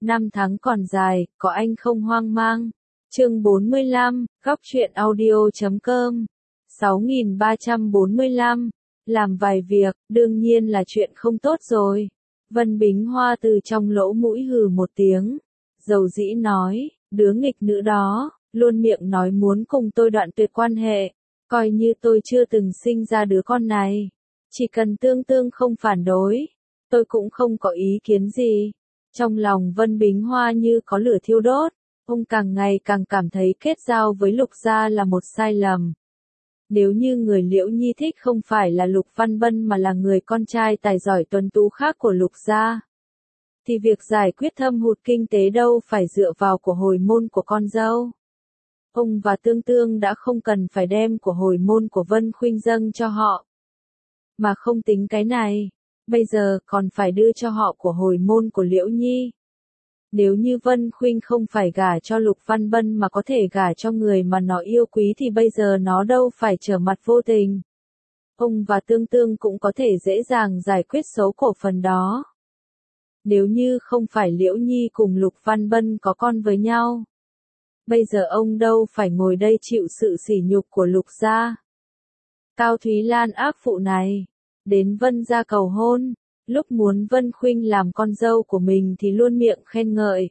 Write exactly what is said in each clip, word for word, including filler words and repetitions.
Năm tháng còn dài, có anh không hoang mang. Chương bốn mươi lăm, góc truyện audio chấm com. sáu nghìn ba trăm bốn mươi lăm. Làm vài việc, đương nhiên là chuyện không tốt rồi. Vân Bính Hoa từ trong lỗ mũi hừ một tiếng. Dầu dĩ nói, đứa nghịch nữ đó, luôn miệng nói muốn cùng tôi đoạn tuyệt quan hệ. Coi như tôi chưa từng sinh ra đứa con này. Chỉ cần Tương Tương không phản đối, tôi cũng không có ý kiến gì. Trong lòng Vân Bính Hoa như có lửa thiêu đốt, ông càng ngày càng cảm thấy kết giao với Lục Gia là một sai lầm. Nếu như người Liễu Nhi thích không phải là Lục Văn Bân mà là người con trai tài giỏi tuấn tú khác của Lục Gia, thì việc giải quyết thâm hụt kinh tế đâu phải dựa vào của hồi môn của con dâu. Ông và Tương Tương đã không cần phải đem của hồi môn của Vân Khuynh dâng cho họ. Mà không tính cái này, bây giờ còn phải đưa cho họ của hồi môn của Liễu Nhi. Nếu như Vân Khuynh không phải gả cho Lục Văn Bân mà có thể gả cho người mà nó yêu quý thì bây giờ nó đâu phải trở mặt vô tình. Ông và Tương Tương cũng có thể dễ dàng giải quyết số cổ phần đó. Nếu như không phải Liễu Nhi cùng Lục Văn Bân có con với nhau, bây giờ ông đâu phải ngồi đây chịu sự sỉ nhục của Lục Gia. Cao Thúy Lan ác phụ này, đến Vân gia cầu hôn, lúc muốn Vân Khuynh làm con dâu của mình thì luôn miệng khen ngợi.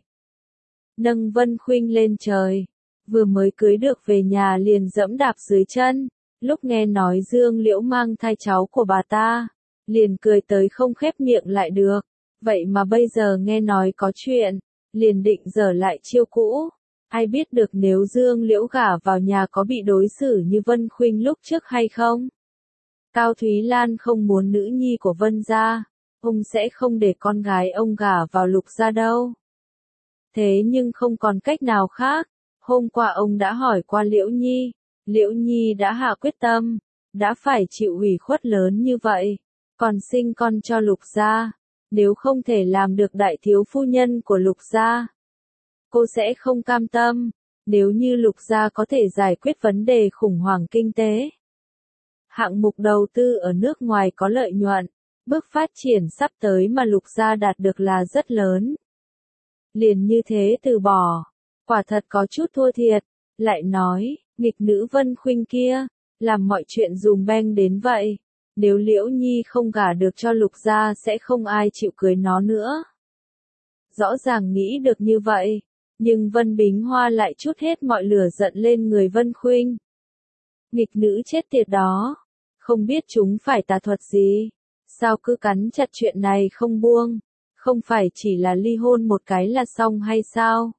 Nâng Vân Khuynh lên trời, vừa mới cưới được về nhà liền dẫm đạp dưới chân, lúc nghe nói Dương Liễu mang thai cháu của bà ta, liền cười tới không khép miệng lại được, vậy mà bây giờ nghe nói có chuyện, liền định dở lại chiêu cũ. Ai biết được nếu Dương Liễu gả vào nhà có bị đối xử như Vân Khuynh lúc trước hay không? Cao Thúy Lan không muốn nữ nhi của Vân gia, ông sẽ không để con gái ông gả vào Lục gia đâu. Thế nhưng không còn cách nào khác, hôm qua ông đã hỏi qua Liễu Nhi, Liễu Nhi đã hạ quyết tâm, đã phải chịu ủy khuất lớn như vậy, còn sinh con cho Lục gia, nếu không thể làm được đại thiếu phu nhân của Lục gia, cô sẽ không cam tâm. Nếu như Lục gia có thể giải quyết vấn đề khủng hoảng kinh tế, hạng mục đầu tư ở nước ngoài có lợi nhuận, bước phát triển sắp tới mà Lục gia đạt được là rất lớn. Liền như thế từ bỏ, quả thật có chút thua thiệt. Lại nói, nghịch nữ Vân Khuynh kia, làm mọi chuyện dùm beng đến vậy, nếu Liễu Nhi không gả được cho Lục gia sẽ không ai chịu cưới nó nữa. Rõ ràng nghĩ được như vậy, nhưng Vân Bính Hoa lại trút hết mọi lửa giận lên người Vân Khuynh. Nghịch nữ chết tiệt đó, không biết chúng phải tà thuật gì, sao cứ cắn chặt chuyện này không buông, không phải chỉ là ly hôn một cái là xong hay sao?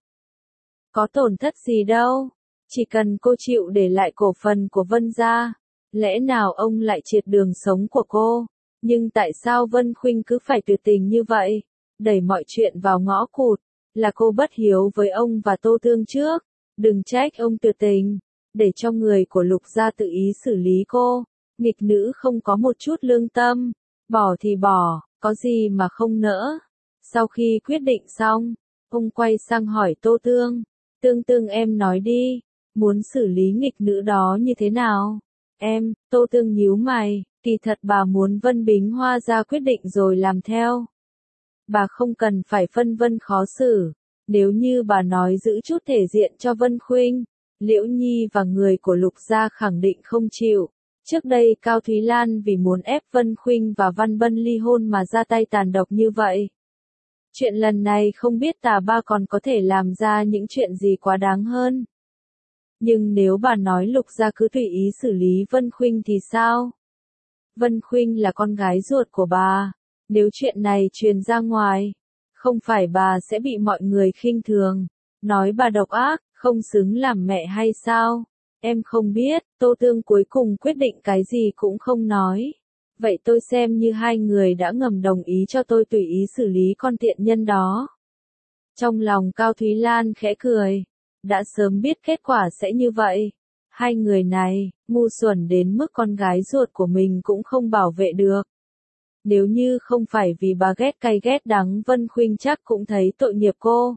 Có tổn thất gì đâu, chỉ cần cô chịu để lại cổ phần của Vân gia, lẽ nào ông lại triệt đường sống của cô? Nhưng tại sao Vân Khuynh cứ phải tuyệt tình như vậy, đẩy mọi chuyện vào ngõ cụt? Là cô bất hiếu với ông và Tô Tương trước, đừng trách ông tuyệt tình, để cho người của Lục gia tự ý xử lý cô. Nghịch nữ không có một chút lương tâm, bỏ thì bỏ, có gì mà không nỡ. Sau khi quyết định xong, ông quay sang hỏi Tô Tương, Tương Tương em nói đi, muốn xử lý nghịch nữ đó như thế nào? Em, Tô Tương nhíu mày, kỳ thật bà muốn Vân Bính Hoa ra quyết định rồi làm theo. Bà không cần phải phân vân khó xử, nếu như bà nói giữ chút thể diện cho Vân Khuynh, Liễu Nhi và người của Lục gia khẳng định không chịu. Trước đây Cao Thúy Lan vì muốn ép Vân Khuynh và Văn Bân ly hôn mà ra tay tàn độc như vậy. Chuyện lần này không biết tà ba còn có thể làm ra những chuyện gì quá đáng hơn. Nhưng nếu bà nói Lục gia cứ tùy ý xử lý Vân Khuynh thì sao? Vân Khuynh là con gái ruột của bà. Nếu chuyện này truyền ra ngoài, không phải bà sẽ bị mọi người khinh thường, nói bà độc ác, không xứng làm mẹ hay sao? Em không biết. Tô Tương cuối cùng quyết định cái gì cũng không nói. Vậy tôi xem như hai người đã ngầm đồng ý cho tôi tùy ý xử lý con tiện nhân đó. Trong lòng Cao Thúy Lan khẽ cười, đã sớm biết kết quả sẽ như vậy. Hai người này, ngu xuẩn đến mức con gái ruột của mình cũng không bảo vệ được. Nếu như không phải vì bà ghét cay ghét đắng Vân Khuynh chắc cũng thấy tội nghiệp cô.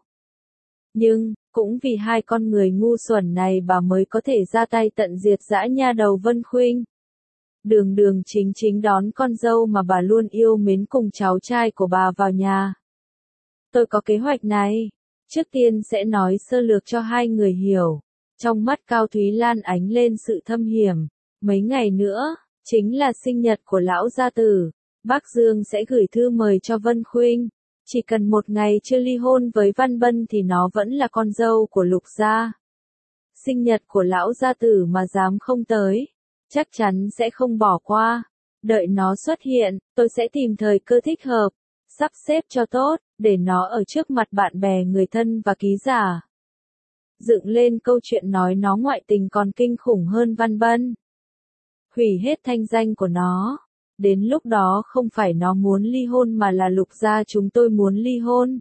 Nhưng, cũng vì hai con người ngu xuẩn này bà mới có thể ra tay tận diệt dã nha đầu Vân Khuynh. Đường đường chính chính đón con dâu mà bà luôn yêu mến cùng cháu trai của bà vào nhà. tôi có kế hoạch này. Trước tiên sẽ nói sơ lược cho hai người hiểu. Trong mắt Cao Thúy Lan ánh lên sự thâm hiểm. Mấy ngày nữa, chính là sinh nhật của lão gia tử. Bác Dương sẽ gửi thư mời cho Vân Khuynh. Chỉ cần một ngày chưa ly hôn với Văn Bân thì nó vẫn là con dâu của Lục gia. Sinh nhật của lão gia tử mà dám không tới, chắc chắn sẽ không bỏ qua. Đợi nó xuất hiện, tôi sẽ tìm thời cơ thích hợp, sắp xếp cho tốt, để nó ở trước mặt bạn bè người thân và ký giả. Dựng lên câu chuyện nói nó ngoại tình còn kinh khủng hơn Văn Bân. Hủy hết thanh danh của nó. Đến lúc đó không phải nó muốn ly hôn mà là Lục gia chúng tôi muốn ly hôn.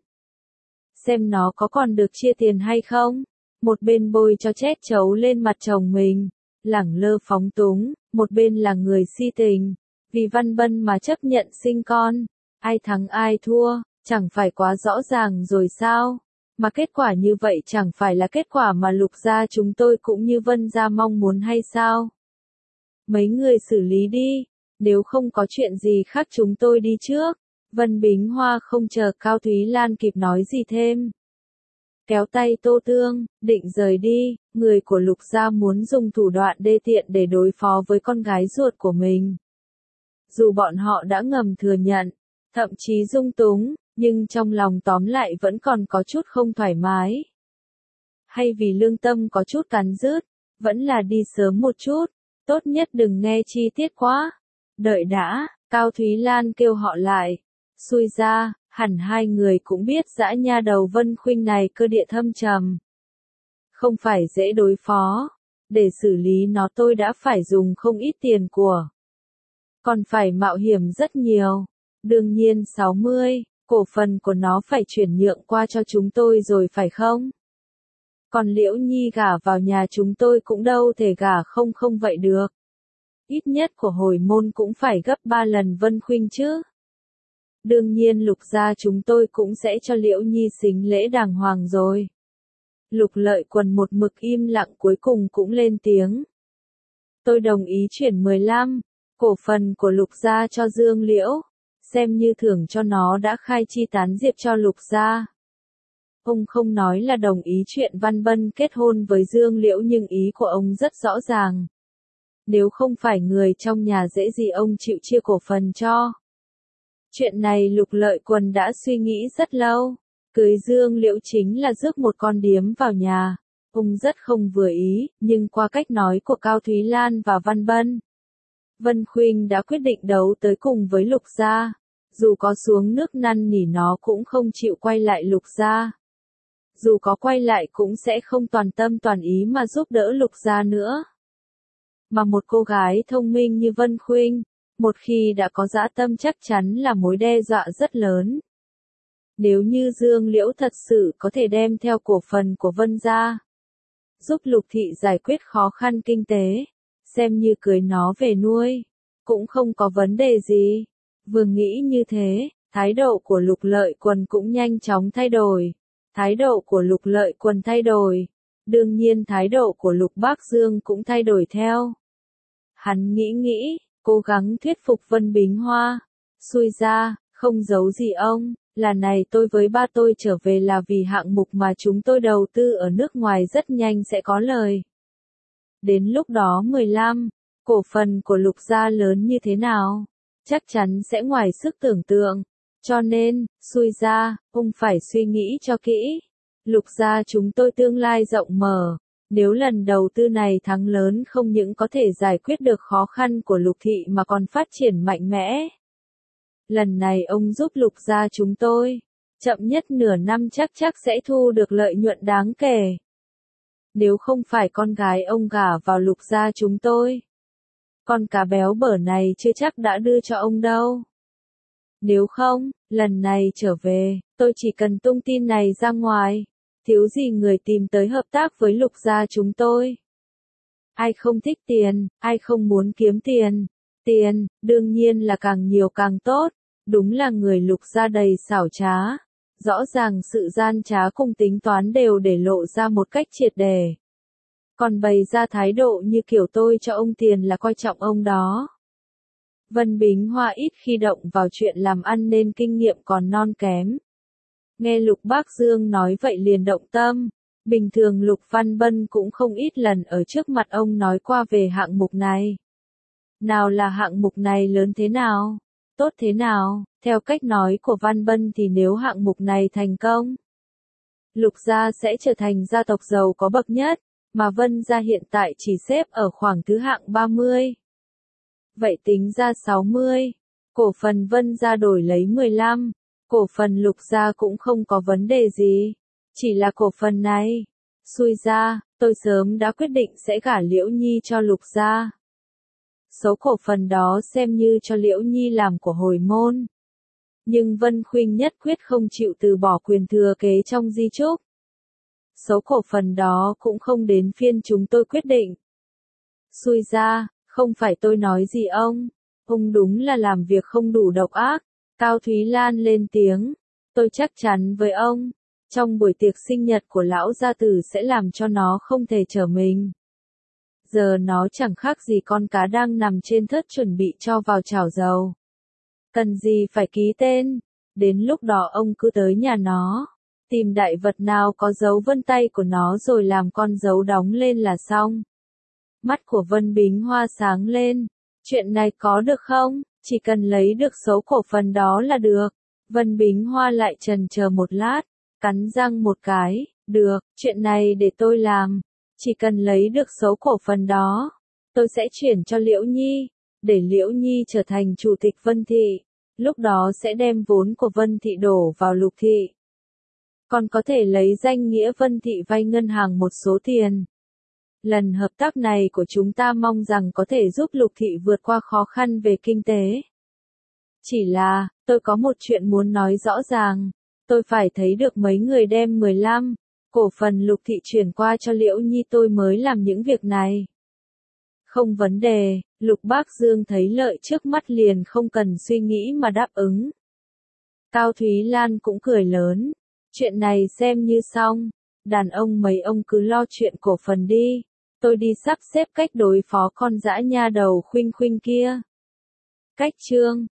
Xem nó có còn được chia tiền hay không. Một bên bôi cho chét chấu lên mặt chồng mình, lẳng lơ phóng túng, một bên là người si tình. Vì Văn Bân mà chấp nhận sinh con, ai thắng ai thua, chẳng phải quá rõ ràng rồi sao? Mà kết quả như vậy chẳng phải là kết quả mà Lục gia chúng tôi cũng như Vân gia mong muốn hay sao? Mấy người xử lý đi, nếu không có chuyện gì khác chúng tôi đi trước. Vân Bính Hoa không chờ Cao Thúy Lan kịp nói gì thêm. Kéo tay Tô Tương, định rời đi, người của Lục gia muốn dùng thủ đoạn đê tiện để đối phó với con gái ruột của mình. Dù bọn họ đã ngầm thừa nhận, thậm chí dung túng, nhưng trong lòng tóm lại vẫn còn có chút không thoải mái. Hay vì lương tâm có chút cắn rứt, vẫn là đi sớm một chút, tốt nhất đừng nghe chi tiết quá. Đợi đã, Cao Thúy Lan kêu họ lại. Xui ra, hẳn hai người cũng biết dã nha đầu Vân Khuynh này cơ địa thâm trầm. Không phải dễ đối phó. Để xử lý nó tôi đã phải dùng không ít tiền của. Còn phải mạo hiểm rất nhiều. Đương nhiên sáu mươi, cổ phần của nó phải chuyển nhượng qua cho chúng tôi rồi phải không? Còn Liễu Nhi gả vào nhà chúng tôi cũng đâu thể gả không không vậy được. Ít nhất của hồi môn cũng phải gấp ba lần Vân Khuynh chứ. Đương nhiên Lục gia chúng tôi cũng sẽ cho Liễu Nhi xính lễ đàng hoàng rồi. Lục Lợi Quần một mực im lặng cuối cùng cũng lên tiếng. Tôi đồng ý chuyển mười lăm, cổ phần của Lục gia cho Dương Liễu, xem như thưởng cho nó đã khai chi tán diệp cho Lục gia. Ông không nói là đồng ý chuyện Văn Bân kết hôn với Dương Liễu nhưng ý của ông rất rõ ràng. Nếu không phải người trong nhà dễ gì ông chịu chia cổ phần cho. Chuyện này Lục Lợi Quần đã suy nghĩ rất lâu. Cưới Dương Liễu chính là rước một con điếm vào nhà. Ông rất không vừa ý, nhưng qua cách nói của Cao Thúy Lan và Văn Bân, Vân Khuynh đã quyết định đấu tới cùng với Lục gia. Dù có xuống nước năn nỉ nó cũng không chịu quay lại Lục gia. Dù có quay lại cũng sẽ không toàn tâm toàn ý mà giúp đỡ Lục gia nữa. Mà một cô gái thông minh như Vân Khuynh, một khi đã có dã tâm chắc chắn là mối đe dọa rất lớn. Nếu như Dương Liễu thật sự có thể đem theo cổ phần của Vân gia, giúp Lục thị giải quyết khó khăn kinh tế, xem như cưới nó về nuôi, cũng không có vấn đề gì. Vừa nghĩ như thế, thái độ của Lục Lợi Quần cũng nhanh chóng thay đổi. Thái độ của Lục Lợi Quần thay đổi, đương nhiên thái độ của Lục Bác Dương cũng thay đổi theo. Hắn nghĩ nghĩ, cố gắng thuyết phục Vân Bính Hoa. Xui ra, không giấu gì ông, là này tôi với ba tôi trở về là vì hạng mục mà chúng tôi đầu tư ở nước ngoài rất nhanh sẽ có lời. Đến lúc đó mười lăm, cổ phần của Lục gia lớn như thế nào? Chắc chắn sẽ ngoài sức tưởng tượng. Cho nên, xui ra, ông phải suy nghĩ cho kỹ. Lục gia chúng tôi tương lai rộng mở. Nếu lần đầu tư này thắng lớn không những có thể giải quyết được khó khăn của Lục thị mà còn phát triển mạnh mẽ. Lần này ông giúp Lục gia chúng tôi, chậm nhất nửa năm chắc chắc sẽ thu được lợi nhuận đáng kể. Nếu không phải con gái ông gả vào Lục gia chúng tôi, con cá béo bở này chưa chắc đã đưa cho ông đâu. Nếu không, lần này trở về, tôi chỉ cần tung tin này ra ngoài, thiếu gì người tìm tới hợp tác với Lục gia chúng tôi. Ai không thích tiền, ai không muốn kiếm tiền. Tiền, đương nhiên là càng nhiều càng tốt. Đúng là người Lục gia đầy xảo trá. Rõ ràng sự gian trá cùng tính toán đều để lộ ra một cách triệt để. Còn bày ra thái độ như kiểu tôi cho ông tiền là coi trọng ông đó. Vân Bính Hoa ít khi động vào chuyện làm ăn nên kinh nghiệm còn non kém. Nghe Lục Bác Dương nói vậy liền động tâm. Bình thường Lục Văn Bân cũng không ít lần ở trước mặt ông nói qua về hạng mục này. Nào là hạng mục này lớn thế nào? Tốt thế nào? Theo cách nói của Văn Bân thì nếu hạng mục này thành công, Lục gia sẽ trở thành gia tộc giàu có bậc nhất, mà Vân gia hiện tại chỉ xếp ở khoảng thứ hạng ba mươi. Vậy tính ra sáu mươi, cổ phần Vân gia đổi lấy mười lăm, cổ phần Lục gia cũng không có vấn đề gì. Chỉ là cổ phần này, xui ra, tôi sớm đã quyết định sẽ gả Liễu Nhi cho Lục gia. Số cổ phần đó xem như cho Liễu Nhi làm của hồi môn. Nhưng Vân Khuynh nhất quyết không chịu từ bỏ quyền thừa kế trong di chúc. Số cổ phần đó cũng không đến phiên chúng tôi quyết định. Xui ra, không phải tôi nói gì ông. Ông đúng là làm việc không đủ độc ác. Cao Thúy Lan lên tiếng. Tôi chắc chắn với ông. Trong buổi tiệc sinh nhật của lão gia tử sẽ làm cho nó không thể trở mình. Giờ nó chẳng khác gì con cá đang nằm trên thớt chuẩn bị cho vào chảo dầu. Cần gì phải ký tên. Đến lúc đó ông cứ tới nhà nó. Tìm đại vật nào có dấu vân tay của nó rồi làm con dấu đóng lên là xong. Mắt của Vân Bính Hoa sáng lên. Chuyện này có được không? Chỉ cần lấy được số cổ phần đó là được. Vân Bính Hoa lại chần chờ một lát. Cắn răng một cái. Được, chuyện này để tôi làm. Chỉ cần lấy được số cổ phần đó. Tôi sẽ chuyển cho Liễu Nhi. Để Liễu Nhi trở thành chủ tịch Vân Thị. Lúc đó sẽ đem vốn của Vân Thị đổ vào Lục Thị. Còn có thể lấy danh nghĩa Vân Thị vay ngân hàng một số tiền. Lần hợp tác này của chúng ta mong rằng có thể giúp Lục Thị vượt qua khó khăn về kinh tế. Chỉ là, tôi có một chuyện muốn nói rõ ràng. Tôi phải thấy được mấy người đem mười lăm cổ phần Lục Thị chuyển qua cho Liễu Nhi tôi mới làm những việc này. Không vấn đề, Lục Bác Dương thấy lợi trước mắt liền không cần suy nghĩ mà đáp ứng. Cao Thúy Lan cũng cười lớn. Chuyện này xem như xong. Đàn ông mấy ông cứ lo chuyện cổ phần đi. Tôi đi sắp xếp cách đối phó con dã nha đầu Khuynh Khuynh kia. Cách chương